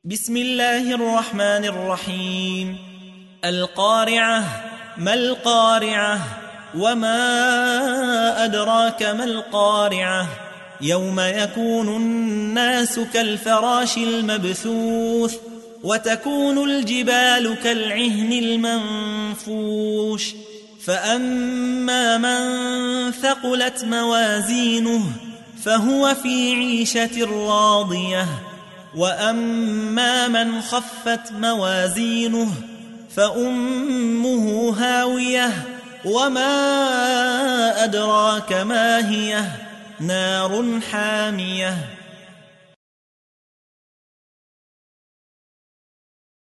بسم الله الرحمن الرحيم. القارعة. ما القارعة؟ وما أدراك ما القارعة؟ يوم يكون الناس كالفراش المبثوث وتكون الجبال كالعهن المنفوش فأما من ثقلت موازينه فهو في عيشة راضية وأما من خفت موازينه فأمه هاوية وما أدراك ما هي نار حامية